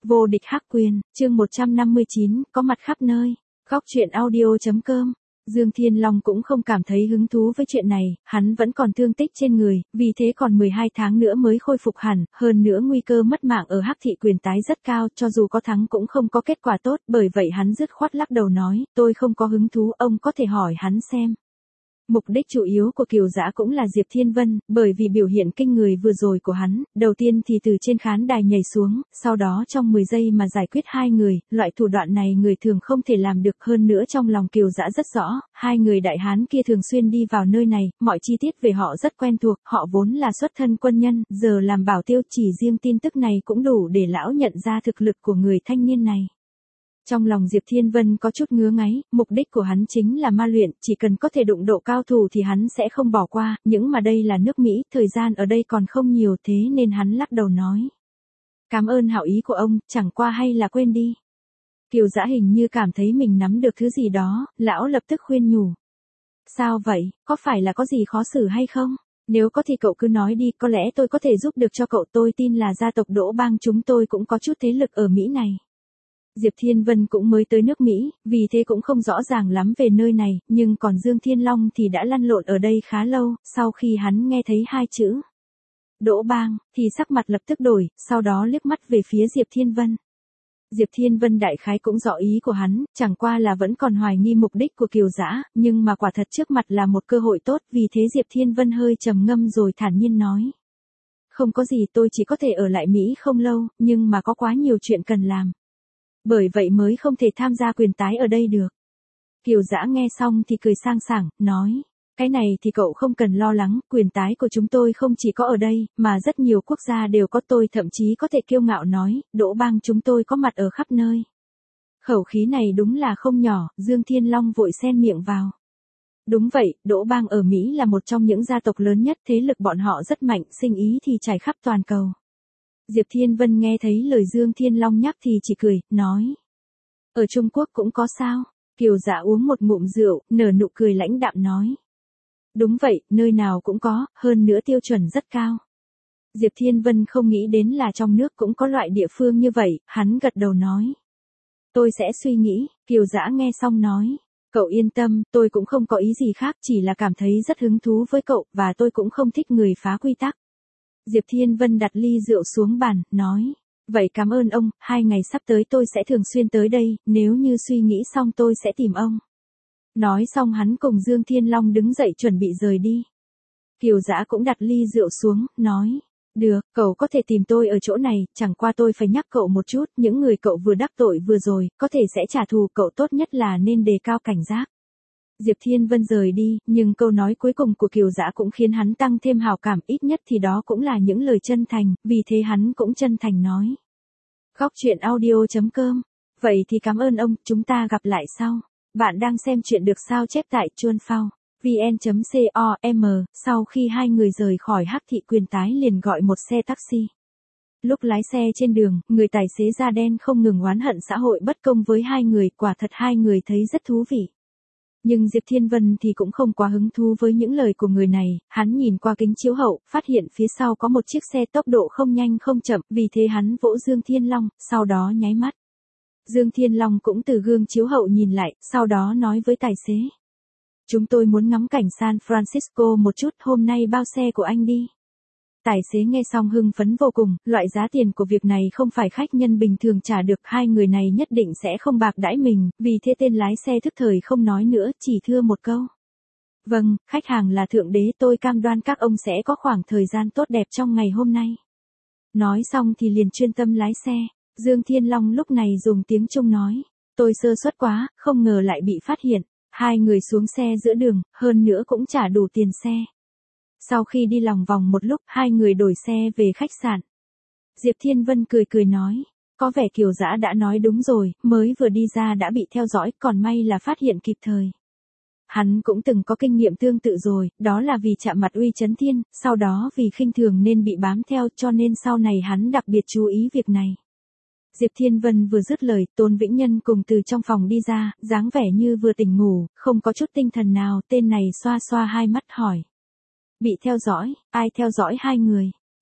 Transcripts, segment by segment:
Vô địch hắc quyền, chương 159, có mặt khắp nơi. Góc truyện audio.com. Dương Thiên Long cũng không cảm thấy hứng thú với chuyện này, hắn vẫn còn thương tích trên người, vì thế còn 12 tháng nữa mới khôi phục hẳn, hơn nữa nguy cơ mất mạng ở hắc thị quyền tái rất cao, cho dù có thắng cũng không có kết quả tốt, bởi vậy hắn dứt khoát lắc đầu nói, tôi không có hứng thú, ông có thể hỏi hắn xem. Mục đích chủ yếu của Kiều Dã cũng là Diệp Thiên Vân, bởi vì biểu hiện kinh người vừa rồi của hắn, đầu tiên thì từ trên khán đài nhảy xuống, sau đó trong 10 giây mà giải quyết hai người, loại thủ đoạn này người thường không thể làm được, hơn nữa trong lòng Kiều Dã rất rõ, hai người đại hán kia thường xuyên đi vào nơi này, mọi chi tiết về họ rất quen thuộc, họ vốn là xuất thân quân nhân, giờ làm bảo tiêu, chỉ riêng tin tức này cũng đủ để lão nhận ra thực lực của người thanh niên này. Trong lòng Diệp Thiên Vân có chút ngứa ngáy, mục đích của hắn chính là ma luyện, chỉ cần có thể đụng độ cao thủ thì hắn sẽ không bỏ qua, nhưng mà đây là nước Mỹ, thời gian ở đây còn không nhiều, thế nên hắn lắc đầu nói. Cảm ơn hảo ý của ông, chẳng qua hay là quên đi. Kiều Dã hình như cảm thấy mình nắm được thứ gì đó, lão lập tức khuyên nhủ. Sao vậy, có phải là có gì khó xử hay không? Nếu có thì cậu cứ nói đi, có lẽ tôi có thể giúp được cho cậu, tôi tin là gia tộc Đỗ Bang chúng tôi cũng có chút thế lực ở Mỹ này. Diệp Thiên Vân cũng mới tới nước Mỹ, vì thế cũng không rõ ràng lắm về nơi này, nhưng còn Dương Thiên Long thì đã lăn lộn ở đây khá lâu, sau khi hắn nghe thấy hai chữ Đỗ Bang, thì sắc mặt lập tức đổi, sau đó liếc mắt về phía Diệp Thiên Vân. Diệp Thiên Vân đại khái cũng rõ ý của hắn, chẳng qua là vẫn còn hoài nghi mục đích của Kiều Dã, nhưng mà quả thật trước mặt là một cơ hội tốt, vì thế Diệp Thiên Vân hơi trầm ngâm rồi thản nhiên nói. Không có gì, tôi chỉ có thể ở lại Mỹ không lâu, nhưng mà có quá nhiều chuyện cần làm. Bởi vậy mới không thể tham gia quyền tái ở đây được. Kiều Dã nghe xong thì cười sang sảng, nói. Cái này thì cậu không cần lo lắng, quyền tái của chúng tôi không chỉ có ở đây, mà rất nhiều quốc gia đều có, tôi thậm chí có thể kiêu ngạo nói, Đỗ Bang chúng tôi có mặt ở khắp nơi. Khẩu khí này đúng là không nhỏ, Dương Thiên Long vội xen miệng vào. Đúng vậy, Đỗ Bang ở Mỹ là một trong những gia tộc lớn nhất, thế lực bọn họ rất mạnh, sinh ý thì trải khắp toàn cầu. Diệp Thiên Vân nghe thấy lời Dương Thiên Long nhắc thì chỉ cười, nói. Ở Trung Quốc cũng có sao? Kiều Dã uống một ngụm rượu, nở nụ cười lãnh đạm nói. Đúng vậy, nơi nào cũng có, hơn nữa tiêu chuẩn rất cao. Diệp Thiên Vân không nghĩ đến là trong nước cũng có loại địa phương như vậy, hắn gật đầu nói. Tôi sẽ suy nghĩ, Kiều Dã nghe xong nói. Cậu yên tâm, tôi cũng không có ý gì khác, chỉ là cảm thấy rất hứng thú với cậu, và tôi cũng không thích người phá quy tắc. Diệp Thiên Vân đặt ly rượu xuống bàn, nói. Vậy cảm ơn ông, 2 ngày sắp tới tôi sẽ thường xuyên tới đây, nếu như suy nghĩ xong tôi sẽ tìm ông. Nói xong hắn cùng Dương Thiên Long đứng dậy chuẩn bị rời đi. Kiều Dã cũng đặt ly rượu xuống, nói. Được, cậu có thể tìm tôi ở chỗ này, chẳng qua tôi phải nhắc cậu một chút, những người cậu vừa đắc tội vừa rồi, có thể sẽ trả thù, cậu tốt nhất là nên đề cao cảnh giác. Diệp Thiên Vân rời đi, nhưng câu nói cuối cùng của Kiều Dã cũng khiến hắn tăng thêm hào cảm, ít nhất thì đó cũng là những lời chân thành, vì thế hắn cũng chân thành nói. Góc truyện audio.com. Vậy thì cảm ơn ông, chúng ta gặp lại sau. Bạn đang xem chuyện được sao chép tại Chuan Phao, vn.com, sau khi hai người rời khỏi hắc thị quyền tái liền gọi một xe taxi. Lúc lái xe trên đường, người tài xế da đen không ngừng oán hận xã hội bất công với hai người, quả thật hai người thấy rất thú vị. Nhưng Diệp Thiên Vân thì cũng không quá hứng thú với những lời của người này, hắn nhìn qua kính chiếu hậu, phát hiện phía sau có một chiếc xe tốc độ không nhanh không chậm, vì thế hắn vỗ Dương Thiên Long, sau đó nháy mắt. Dương Thiên Long cũng từ gương chiếu hậu nhìn lại, sau đó nói với tài xế. Chúng tôi muốn ngắm cảnh San Francisco một chút, hôm nay bao xe của anh đi. Tài xế nghe xong hưng phấn vô cùng, loại giá tiền của việc này không phải khách nhân bình thường trả được, hai người này nhất định sẽ không bạc đãi mình, vì thế tên lái xe thức thời không nói nữa, chỉ thưa một câu. Vâng, khách hàng là thượng đế, tôi cam đoan các ông sẽ có khoảng thời gian tốt đẹp trong ngày hôm nay. Nói xong thì liền chuyên tâm lái xe, Dương Thiên Long lúc này dùng tiếng Trung nói. Tôi sơ suất quá, không ngờ lại bị phát hiện. Hai người xuống xe giữa đường, hơn nữa cũng trả đủ tiền xe. Sau khi đi lòng vòng một lúc, hai người đổi xe về khách sạn. Diệp Thiên Vân cười cười nói, có vẻ Kiều Dã đã nói đúng rồi, mới vừa đi ra đã bị theo dõi, còn may là phát hiện kịp thời. Hắn cũng từng có kinh nghiệm tương tự rồi, đó là vì chạm mặt Uy Chấn Thiên, sau đó vì khinh thường nên bị bám theo, cho nên sau này hắn đặc biệt chú ý việc này. Diệp Thiên Vân vừa dứt lời, Tôn Vĩnh Nhân cùng từ trong phòng đi ra, dáng vẻ như vừa tỉnh ngủ, không có chút tinh thần nào, tên này xoa xoa hai mắt hỏi. Bị theo dõi, ai theo dõi hai người?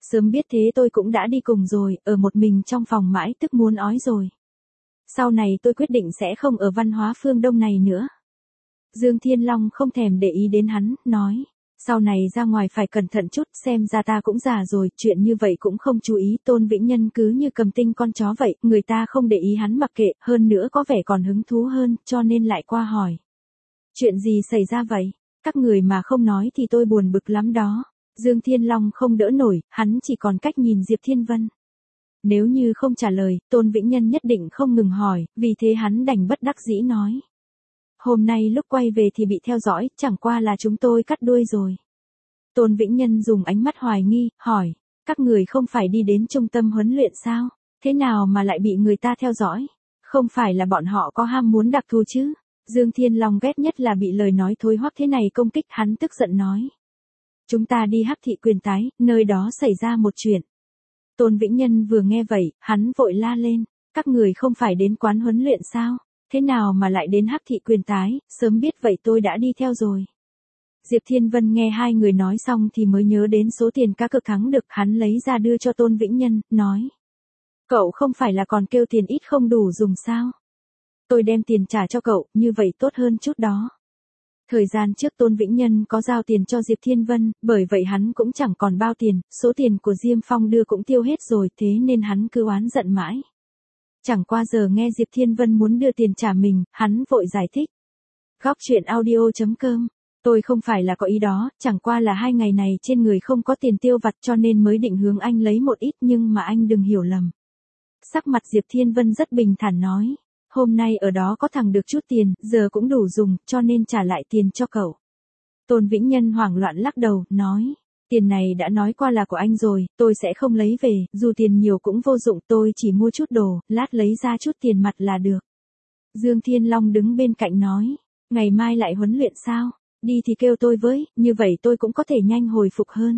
Sớm biết thế tôi cũng đã đi cùng rồi, ở một mình trong phòng mãi tức muốn ói rồi. Sau này tôi quyết định sẽ không ở văn hóa phương Đông này nữa. Dương Thiên Long không thèm để ý đến hắn, nói. Sau này ra ngoài phải cẩn thận chút, xem ra ta cũng già rồi, chuyện như vậy cũng không chú ý. Tôn Vĩnh Nhân cứ như cầm tinh con chó vậy, người ta không để ý hắn mặc kệ, hơn nữa có vẻ còn hứng thú hơn, cho nên lại qua hỏi. Chuyện gì xảy ra vậy? Các người mà không nói thì tôi buồn bực lắm đó. Dương Thiên Long không đỡ nổi, hắn chỉ còn cách nhìn Diệp Thiên Vân. Nếu như không trả lời, Tôn Vĩnh Nhân nhất định không ngừng hỏi, vì thế hắn đành bất đắc dĩ nói. Hôm nay lúc quay về thì bị theo dõi, chẳng qua là chúng tôi cắt đuôi rồi. Tôn Vĩnh Nhân dùng ánh mắt hoài nghi, hỏi, các người không phải đi đến trung tâm huấn luyện sao? Thế nào mà lại bị người ta theo dõi? Không phải là bọn họ có ham muốn đặc thù chứ? Dương Thiên Long ghét nhất là bị lời nói thối hoắc thế này công kích, hắn tức giận nói. Chúng ta đi Hắc Thị Quyền Tái, nơi đó xảy ra một chuyện. Tôn Vĩnh Nhân vừa nghe vậy, hắn vội la lên, các người không phải đến quán huấn luyện sao? Thế nào mà lại đến Hắc Thị Quyền Tái, sớm biết vậy tôi đã đi theo rồi. Diệp Thiên Vân nghe hai người nói xong thì mới nhớ đến số tiền cá cược thắng được, hắn lấy ra đưa cho Tôn Vĩnh Nhân, nói. Cậu không phải là còn kêu tiền ít không đủ dùng sao? Tôi đem tiền trả cho cậu, như vậy tốt hơn chút đó. Thời gian trước Tôn Vĩnh Nhân có giao tiền cho Diệp Thiên Vân, bởi vậy hắn cũng chẳng còn bao tiền, số tiền của Diêm Phong đưa cũng tiêu hết rồi, thế nên hắn cứ oán giận mãi. Chẳng qua giờ nghe Diệp Thiên Vân muốn đưa tiền trả mình, hắn vội giải thích. Góc truyện audio.com, tôi không phải là có ý đó, chẳng qua là 2 ngày này trên người không có tiền tiêu vặt cho nên mới định hướng anh lấy một ít, nhưng mà anh đừng hiểu lầm. Sắc mặt Diệp Thiên Vân rất bình thản nói. Hôm nay ở đó có thằng được chút tiền, giờ cũng đủ dùng, cho nên trả lại tiền cho cậu. Tôn Vĩnh Nhân hoảng loạn lắc đầu, nói. Tiền này đã nói qua là của anh rồi, tôi sẽ không lấy về, dù tiền nhiều cũng vô dụng, tôi chỉ mua chút đồ, lát lấy ra chút tiền mặt là được. Dương Thiên Long đứng bên cạnh nói. Ngày mai lại huấn luyện sao? Đi thì kêu tôi với, như vậy tôi cũng có thể nhanh hồi phục hơn.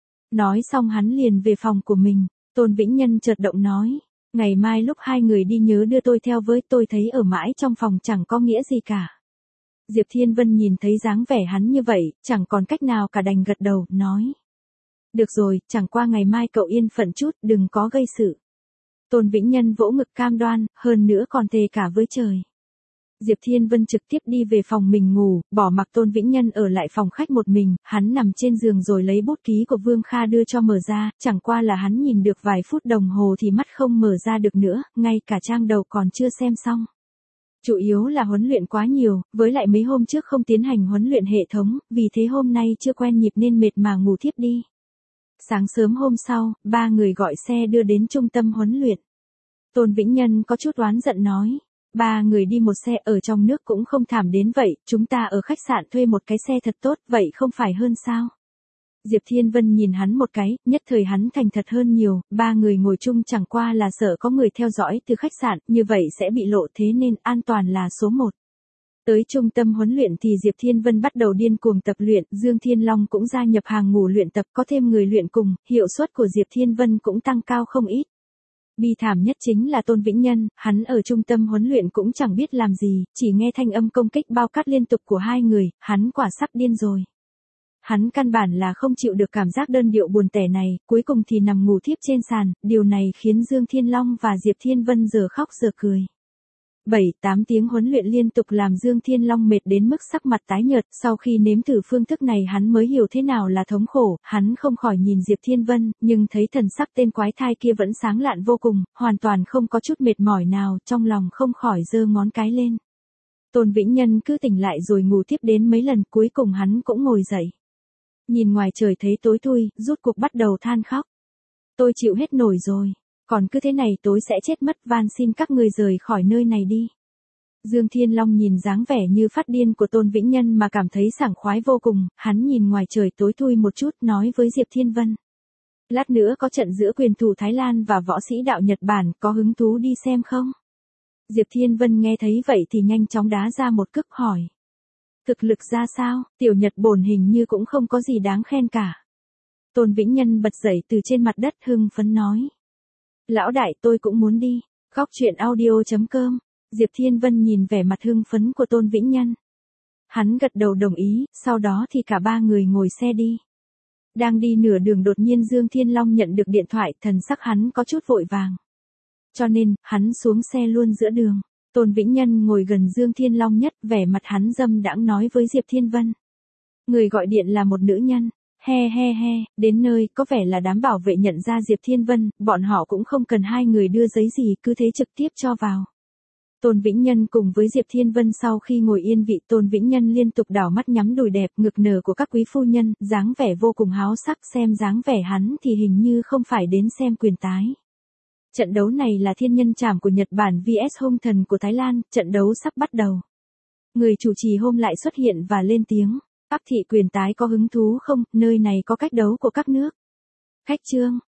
Nói xong hắn liền về phòng của mình, Tôn Vĩnh Nhân chợt động nói. Ngày mai lúc hai người đi nhớ đưa tôi theo với, tôi thấy ở mãi trong phòng chẳng có nghĩa gì cả. Diệp Thiên Vân nhìn thấy dáng vẻ hắn như vậy, chẳng còn cách nào cả đành gật đầu, nói. Được rồi, chẳng qua ngày mai cậu yên phận chút, đừng có gây sự. Tôn Vĩnh Nhân vỗ ngực cam đoan, hơn nữa còn thề cả với trời. Diệp Thiên Vân trực tiếp đi về phòng mình ngủ, bỏ mặc Tôn Vĩnh Nhân ở lại phòng khách một mình, hắn nằm trên giường rồi lấy bút ký của Vương Kha đưa cho mở ra, chẳng qua là hắn nhìn được vài phút đồng hồ thì mắt không mở ra được nữa, ngay cả trang đầu còn chưa xem xong. Chủ yếu là huấn luyện quá nhiều, với lại mấy hôm trước không tiến hành huấn luyện hệ thống, vì thế hôm nay chưa quen nhịp nên mệt mà ngủ thiếp đi. Sáng sớm hôm sau, 3 người gọi xe đưa đến trung tâm huấn luyện. Tôn Vĩnh Nhân có chút oán giận nói. 3 người đi một xe ở trong nước cũng không thảm đến vậy, chúng ta ở khách sạn thuê một cái xe thật tốt, vậy không phải hơn sao? Diệp Thiên Vân nhìn hắn một cái, nhất thời hắn thành thật hơn nhiều, 3 người ngồi chung chẳng qua là sợ có người theo dõi từ khách sạn, như vậy sẽ bị lộ, thế nên an toàn là số 1. Tới trung tâm huấn luyện thì Diệp Thiên Vân bắt đầu điên cuồng tập luyện, Dương Thiên Long cũng gia nhập hàng ngũ luyện tập, có thêm người luyện cùng, hiệu suất của Diệp Thiên Vân cũng tăng cao không ít. Bi thảm nhất chính là Tôn Vĩnh Nhân, hắn ở trung tâm huấn luyện cũng chẳng biết làm gì, chỉ nghe thanh âm công kích bao cát liên tục của hai người, hắn quả sắp điên rồi. Hắn căn bản là không chịu được cảm giác đơn điệu buồn tẻ này, cuối cùng thì nằm ngủ thiếp trên sàn, điều này khiến Dương Thiên Long và Diệp Thiên Vân giờ khóc giờ cười. 7-8 tiếng huấn luyện liên tục làm Dương Thiên Long mệt đến mức sắc mặt tái nhợt, sau khi nếm thử phương thức này hắn mới hiểu thế nào là thống khổ, hắn không khỏi nhìn Diệp Thiên Vân, nhưng thấy thần sắc tên quái thai kia vẫn sáng lạn vô cùng, hoàn toàn không có chút mệt mỏi nào, trong lòng không khỏi giơ ngón cái lên. Tôn Vĩnh Nhân cứ tỉnh lại rồi ngủ tiếp đến mấy lần, cuối cùng hắn cũng ngồi dậy. Nhìn ngoài trời thấy tối thui, rút cuộc bắt đầu than khóc. Tôi chịu hết nổi rồi. Còn cứ thế này tối sẽ chết mất, van xin các người rời khỏi nơi này đi. Dương Thiên Long nhìn dáng vẻ như phát điên của Tôn Vĩnh Nhân mà cảm thấy sảng khoái vô cùng, hắn nhìn ngoài trời tối thui một chút nói với Diệp Thiên Vân. Lát nữa có trận giữa quyền thủ Thái Lan và võ sĩ đạo Nhật Bản, có hứng thú đi xem không? Diệp Thiên Vân nghe thấy vậy thì nhanh chóng đá ra một cước hỏi. Thực lực ra sao, tiểu Nhật bổn hình như cũng không có gì đáng khen cả. Tôn Vĩnh Nhân bật dậy từ trên mặt đất hưng phấn nói. Lão đại tôi cũng muốn đi. Góc truyện audio.com. Diệp Thiên Vân nhìn vẻ mặt hưng phấn của Tôn Vĩnh Nhân. Hắn gật đầu đồng ý, sau đó thì cả 3 người ngồi xe đi. Đang đi nửa đường đột nhiên Dương Thiên Long nhận được điện thoại, thần sắc hắn có chút vội vàng. Cho nên, hắn xuống xe luôn giữa đường. Tôn Vĩnh Nhân ngồi gần Dương Thiên Long nhất, vẻ mặt hắn dâm đãng nói với Diệp Thiên Vân. Người gọi điện là một nữ nhân. He he he, đến nơi, có vẻ là đám bảo vệ nhận ra Diệp Thiên Vân, bọn họ cũng không cần hai người đưa giấy gì, cứ thế trực tiếp cho vào. Tôn Vĩnh Nhân cùng với Diệp Thiên Vân sau khi ngồi yên vị, Tôn Vĩnh Nhân liên tục đảo mắt nhắm đùi đẹp, ngực nở của các quý phu nhân, dáng vẻ vô cùng háo sắc, xem dáng vẻ hắn thì hình như không phải đến xem quyền tái. Trận đấu này là thiên nhân trảm của Nhật Bản vs hung thần của Thái Lan, trận đấu sắp bắt đầu. Người chủ trì hôm lại xuất hiện và lên tiếng. Áp thị quyền tái có hứng thú không, nơi này có cách đấu của các nước. Khách trương,